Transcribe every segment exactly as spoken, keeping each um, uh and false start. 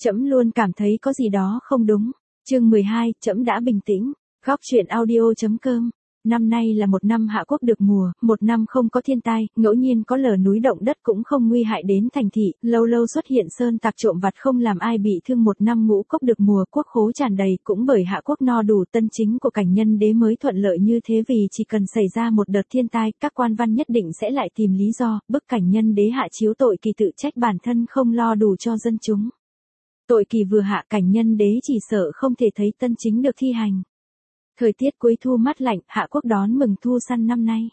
Trẫm luôn cảm thấy có gì đó không đúng. Chương mười hai, trẫm đã bình tĩnh. Góc truyện audio chấm com. Năm nay là một năm hạ quốc được mùa, một năm không có thiên tai, ngẫu nhiên có lở núi động đất cũng không nguy hại đến thành thị, lâu lâu xuất hiện sơn tặc trộm vặt không làm ai bị thương. Một năm ngũ cốc được mùa, quốc khố tràn đầy, cũng bởi hạ quốc no đủ, tân chính của Cảnh Nhân Đế mới thuận lợi như thế. Vì chỉ cần xảy ra một đợt thiên tai, các quan văn nhất định sẽ lại tìm lý do, bức Cảnh Nhân Đế hạ chiếu tội kỳ, tự trách bản thân không lo đủ cho dân chúng. Tội kỳ vừa hạ, Cảnh Nhân Đế chỉ sợ không thể thấy tân chính được thi hành. Thời tiết cuối thu mát lạnh, hạ quốc đón mừng thu săn năm nay.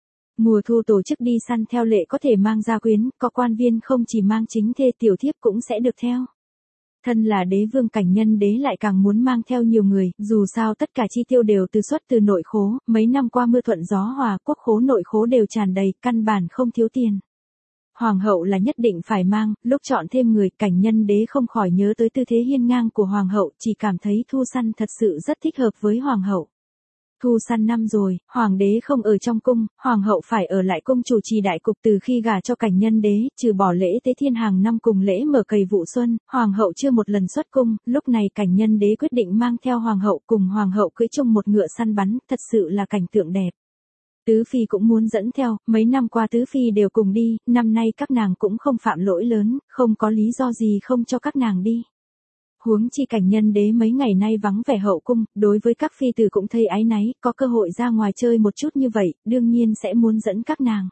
Mùa thu tổ chức đi săn theo lệ, có thể mang gia quyến, có quan viên không chỉ mang chính thê tiểu thiếp cũng sẽ được theo. Thân là đế vương, Cảnh Nhân Đế lại càng muốn mang theo nhiều người, dù sao tất cả chi tiêu đều từ xuất từ nội khố, mấy năm qua mưa thuận gió hòa, quốc khố nội khố đều tràn đầy, căn bản không thiếu tiền. Hoàng hậu là nhất định phải mang, lúc chọn thêm người, Cảnh Nhân Đế không khỏi nhớ tới tư thế hiên ngang của hoàng hậu, chỉ cảm thấy thu săn thật sự rất thích hợp với hoàng hậu. Thu săn năm rồi, hoàng đế không ở trong cung, hoàng hậu phải ở lại cung chủ trì đại cục. Từ khi gả cho Cảnh Nhân Đế, trừ bỏ lễ tế thiên hàng năm cùng lễ mở cày vụ xuân, hoàng hậu chưa một lần xuất cung. Lúc này Cảnh Nhân Đế quyết định mang theo hoàng hậu, cùng hoàng hậu cưỡi chung một ngựa săn bắn, thật sự là cảnh tượng đẹp. Tứ phi cũng muốn dẫn theo, mấy năm qua tứ phi đều cùng đi, năm nay các nàng cũng không phạm lỗi lớn, không có lý do gì không cho các nàng đi. Huống chi Cảnh Nhân Đế mấy ngày nay vắng vẻ hậu cung, đối với các phi tử cũng thấy áy náy, có cơ hội ra ngoài chơi một chút như vậy, đương nhiên sẽ muốn dẫn các nàng.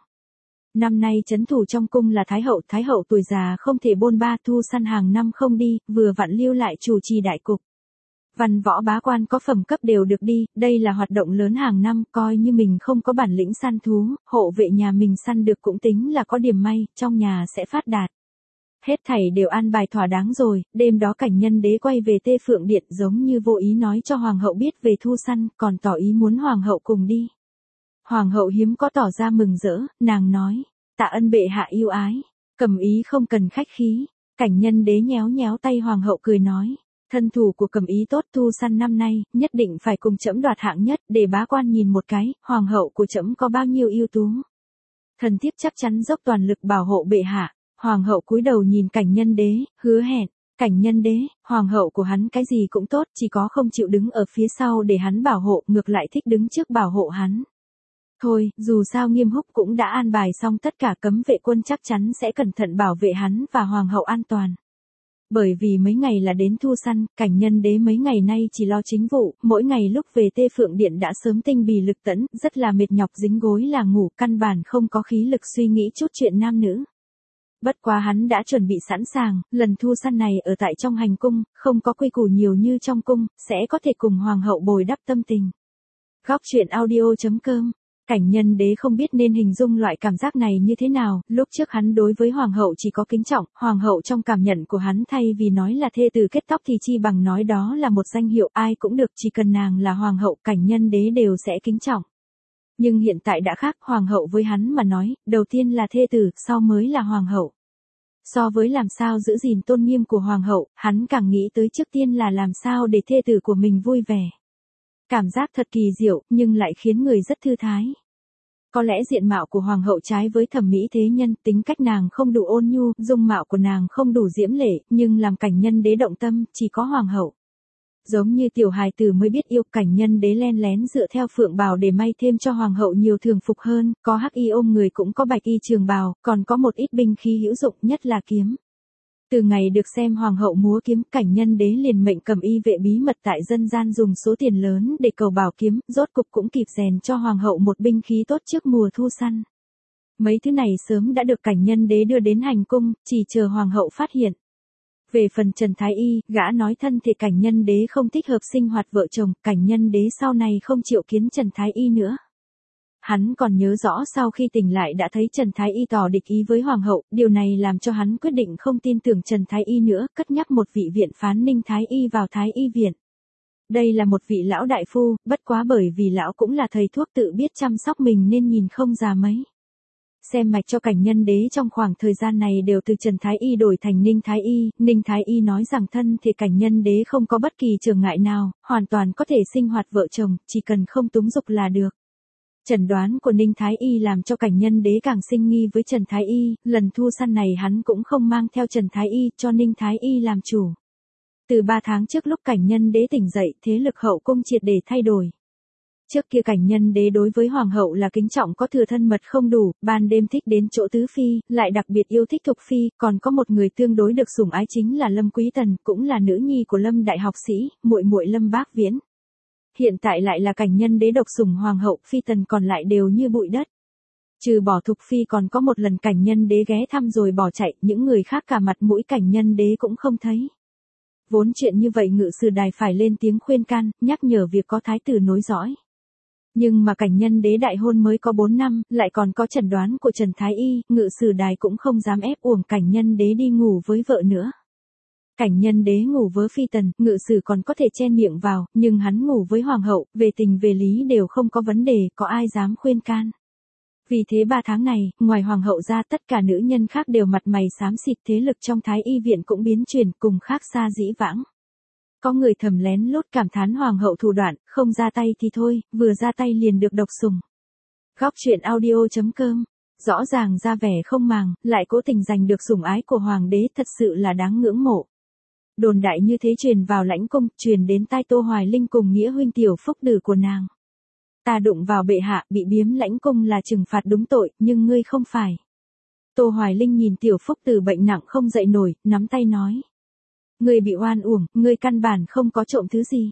Năm nay trấn thủ trong cung là Thái hậu, Thái hậu tuổi già không thể bôn ba, thu săn hàng năm không đi, vừa vặn lưu lại chủ trì đại cục. Văn võ bá quan có phẩm cấp đều được đi, đây là hoạt động lớn hàng năm, coi như mình không có bản lĩnh săn thú, hộ vệ nhà mình săn được cũng tính là có điểm may, trong nhà sẽ phát đạt. Hết thảy đều an bài thỏa đáng rồi, đêm đó Cảnh Nhân Đế quay về Tê Phượng Điện, giống như vô ý nói cho hoàng hậu biết về thu săn, còn tỏ ý muốn hoàng hậu cùng đi. Hoàng hậu hiếm có tỏ ra mừng rỡ, nàng nói, tạ ân bệ hạ yêu ái, cầm ý không cần khách khí. Cảnh Nhân Đế nhéo nhéo tay hoàng hậu cười nói, thân thủ của Cầm ý tốt, thu săn năm nay, nhất định phải cùng trẫm đoạt hạng nhất, để bá quan nhìn một cái, hoàng hậu của trẫm có bao nhiêu ưu tú. Thần thiếp chắc chắn dốc toàn lực bảo hộ bệ hạ. Hoàng hậu cúi đầu nhìn Cảnh Nhân Đế, hứa hẹn. Cảnh Nhân Đế, hoàng hậu của hắn cái gì cũng tốt, chỉ có không chịu đứng ở phía sau để hắn bảo hộ, ngược lại thích đứng trước bảo hộ hắn. Thôi, dù sao Nghiêm Húc cũng đã an bài xong tất cả, cấm vệ quân chắc chắn sẽ cẩn thận bảo vệ hắn và hoàng hậu an toàn. Bởi vì mấy ngày là đến thu săn, Cảnh Nhân Đế mấy ngày nay chỉ lo chính vụ, mỗi ngày lúc về Tê Phượng Điện đã sớm tinh bì lực tẫn, rất là mệt nhọc, dính gối là ngủ, căn bản không có khí lực suy nghĩ chút chuyện nam nữ. Bất quá hắn đã chuẩn bị sẵn sàng, lần thu săn này ở tại trong hành cung, không có quy củ nhiều như trong cung, sẽ có thể cùng hoàng hậu bồi đắp tâm tình. Góc truyện audio chấm com. Cảnh Nhân Đế không biết nên hình dung loại cảm giác này như thế nào, lúc trước hắn đối với hoàng hậu chỉ có kính trọng, hoàng hậu trong cảm nhận của hắn thay vì nói là thê tử kết tóc thì chi bằng nói đó là một danh hiệu, ai cũng được, chỉ cần nàng là hoàng hậu, Cảnh Nhân Đế đều sẽ kính trọng. Nhưng hiện tại đã khác, hoàng hậu với hắn mà nói, đầu tiên là thê tử, sau mới là hoàng hậu. So với làm sao giữ gìn tôn nghiêm của hoàng hậu, hắn càng nghĩ tới trước tiên là làm sao để thê tử của mình vui vẻ. Cảm giác thật kỳ diệu, nhưng lại khiến người rất thư thái. Có lẽ diện mạo của hoàng hậu trái với thẩm mỹ thế nhân, tính cách nàng không đủ ôn nhu, dung mạo của nàng không đủ diễm lệ, nhưng làm Cảnh Nhân Đế động tâm, chỉ có hoàng hậu. Giống như tiểu hài tử mới biết yêu, Cảnh Nhân Đế len lén dựa theo phượng bào để may thêm cho hoàng hậu nhiều thường phục hơn, có hắc y ôm người cũng có bạch y trường bào, còn có một ít binh khí hữu dụng, nhất là kiếm. Từ ngày được xem hoàng hậu múa kiếm, Cảnh Nhân Đế liền mệnh Cầm y vệ bí mật tại dân gian dùng số tiền lớn để cầu bảo kiếm, rốt cục cũng kịp rèn cho hoàng hậu một binh khí tốt trước mùa thu săn. Mấy thứ này sớm đã được Cảnh Nhân Đế đưa đến hành cung, chỉ chờ hoàng hậu phát hiện. Về phần Trần Thái Y, gã nói thân thể Cảnh Nhân Đế không thích hợp sinh hoạt vợ chồng, Cảnh Nhân Đế sau này không chịu kiến Trần Thái Y nữa. Hắn còn nhớ rõ sau khi tỉnh lại đã thấy Trần Thái Y tỏ địch ý với hoàng hậu, điều này làm cho hắn quyết định không tin tưởng Trần Thái Y nữa, cất nhắc một vị viện phán Ninh Thái Y vào Thái Y viện. Đây là một vị lão đại phu, bất quá bởi vì lão cũng là thầy thuốc tự biết chăm sóc mình nên nhìn không già mấy. Xem mạch cho Cảnh Nhân Đế trong khoảng thời gian này đều từ Trần Thái Y đổi thành Ninh Thái Y, Ninh Thái Y nói rằng thân thể Cảnh Nhân Đế không có bất kỳ trở ngại nào, hoàn toàn có thể sinh hoạt vợ chồng, chỉ cần không túng dục là được. Chẩn đoán của Ninh Thái Y làm cho Cảnh Nhân Đế càng sinh nghi với Trần Thái Y, lần thu săn này hắn cũng không mang theo Trần Thái Y, cho Ninh Thái Y làm chủ. Từ ba tháng trước lúc cảnh nhân đế tỉnh dậy, thế lực hậu cung triệt để thay đổi. Trước kia cảnh nhân đế đối với hoàng hậu là kính trọng có thừa thân mật không đủ, ban đêm thích đến chỗ tứ phi, lại đặc biệt yêu thích Thục phi, còn có một người tương đối được sủng ái chính là Lâm Quý Tần, cũng là nữ nhi của Lâm đại học sĩ, muội muội Lâm Bác Viễn. Hiện tại lại là cảnh nhân đế độc sủng hoàng hậu, phi tần còn lại đều như bụi đất. Trừ bỏ Thục phi còn có một lần cảnh nhân đế ghé thăm rồi bỏ chạy, những người khác cả mặt mũi cảnh nhân đế cũng không thấy. Vốn chuyện như vậy ngự sử đài phải lên tiếng khuyên can, nhắc nhở việc có thái tử nối dõi. Nhưng mà cảnh nhân đế đại hôn mới có bốn năm, lại còn có chẩn đoán của Trần Thái Y, ngự sử đài cũng không dám ép uổng cảnh nhân đế đi ngủ với vợ nữa. Cảnh nhân đế ngủ với phi tần, ngự sử còn có thể chen miệng vào, nhưng hắn ngủ với hoàng hậu, về tình về lý đều không có vấn đề, có ai dám khuyên can. Vì thế ba tháng này, ngoài hoàng hậu ra tất cả nữ nhân khác đều mặt mày xám xịt, thế lực trong Thái Y viện cũng biến chuyển cùng khác xa dĩ vãng. Có người thầm lén lút cảm thán hoàng hậu thủ đoạn, không ra tay thì thôi, vừa ra tay liền được độc sủng. Góc truyện audio chấm com, rõ ràng ra vẻ không màng, lại cố tình giành được sủng ái của hoàng đế, thật sự là đáng ngưỡng mộ. Đồn đại như thế truyền vào lãnh cung, truyền đến tai Tô Hoài Linh cùng nghĩa huynh tiểu phúc tử của nàng. Ta đụng vào bệ hạ, bị biếm lãnh cung là trừng phạt đúng tội, nhưng ngươi không phải. Tô Hoài Linh nhìn tiểu phúc tử bệnh nặng không dậy nổi, nắm tay nói. Ngươi bị oan uổng, ngươi căn bản không có trộm thứ gì.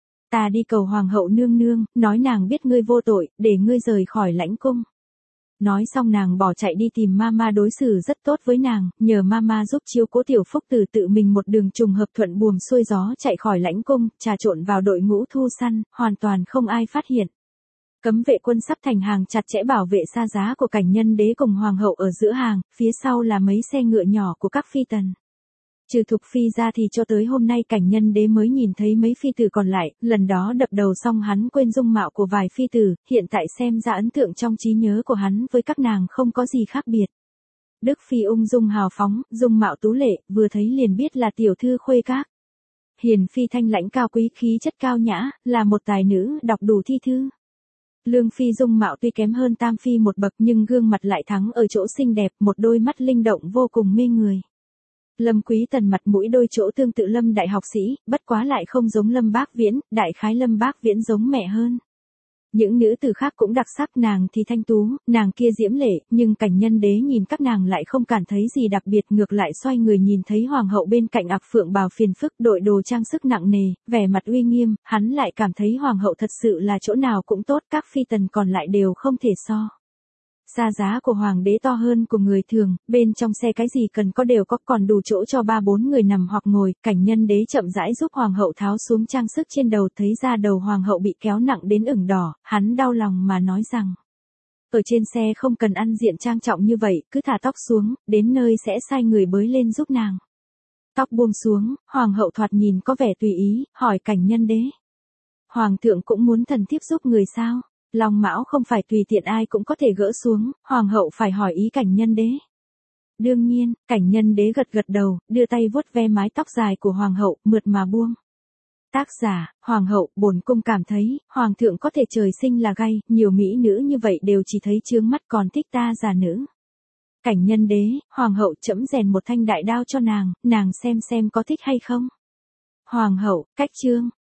Ta đi cầu hoàng hậu nương nương, nói nàng biết ngươi vô tội, để ngươi rời khỏi lãnh cung. Nói xong nàng bỏ chạy đi tìm mama đối xử rất tốt với nàng, nhờ mama giúp chiếu cố tiểu phúc tử tự mình một đường trùng hợp thuận buồm xuôi gió chạy khỏi lãnh cung, trà trộn vào đội ngũ thu săn, hoàn toàn không ai phát hiện. Cấm vệ quân sắp thành hàng chặt chẽ bảo vệ xa giá của cảnh nhân đế cùng hoàng hậu ở giữa hàng, phía sau là mấy xe ngựa nhỏ của các phi tần. Trừ Thục phi ra thì cho tới hôm nay cảnh nhân đế mới nhìn thấy mấy phi tử còn lại, lần đó đập đầu xong hắn quên dung mạo của vài phi tử, hiện tại xem ra ấn tượng trong trí nhớ của hắn với các nàng không có gì khác biệt. Đức phi ung dung hào phóng, dung mạo tú lệ, vừa thấy liền biết là tiểu thư khuê các. Hiền phi thanh lãnh cao quý khí chất cao nhã, là một tài nữ đọc đủ thi thư. Lương phi dung mạo tuy kém hơn tam phi một bậc nhưng gương mặt lại thắng ở chỗ xinh đẹp, một đôi mắt linh động vô cùng mê người. Lâm Quý Tần mặt mũi đôi chỗ tương tự Lâm đại học sĩ, bất quá lại không giống Lâm Bác Viễn, đại khái Lâm Bác Viễn giống mẹ hơn. Những nữ tử khác cũng đặc sắc, nàng thì thanh tú, nàng kia diễm lệ, nhưng cảnh nhân đế nhìn các nàng lại không cảm thấy gì đặc biệt, ngược lại xoay người nhìn thấy hoàng hậu bên cạnh ặc phượng bào phiền phức đội đồ trang sức nặng nề, vẻ mặt uy nghiêm, hắn lại cảm thấy hoàng hậu thật sự là chỗ nào cũng tốt, các phi tần còn lại đều không thể so. Xa giá của hoàng đế to hơn của người thường, bên trong xe cái gì cần có đều có, còn đủ chỗ cho ba bốn người nằm hoặc ngồi, cảnh nhân đế chậm rãi giúp hoàng hậu tháo xuống trang sức trên đầu, thấy ra đầu hoàng hậu bị kéo nặng đến ửng đỏ, hắn đau lòng mà nói rằng. Ở trên xe không cần ăn diện trang trọng như vậy, cứ thả tóc xuống, đến nơi sẽ sai người bới lên giúp nàng. Tóc buông xuống, hoàng hậu thoạt nhìn có vẻ tùy ý, hỏi cảnh nhân đế. Hoàng thượng cũng muốn thần thiếp giúp người sao? Long mão không phải tùy tiện ai cũng có thể gỡ xuống, hoàng hậu phải hỏi ý cảnh nhân đế. Đương nhiên, cảnh nhân đế gật gật đầu, đưa tay vuốt ve mái tóc dài của hoàng hậu, mượt mà buông. Tác giả, hoàng hậu, bổn cung cảm thấy, hoàng thượng có thể trời sinh là gay, nhiều mỹ nữ như vậy đều chỉ thấy chướng mắt còn thích ta già nữ. Cảnh nhân đế, hoàng hậu chẫm rèn một thanh đại đao cho nàng, nàng xem xem có thích hay không. Hoàng hậu, cách chương.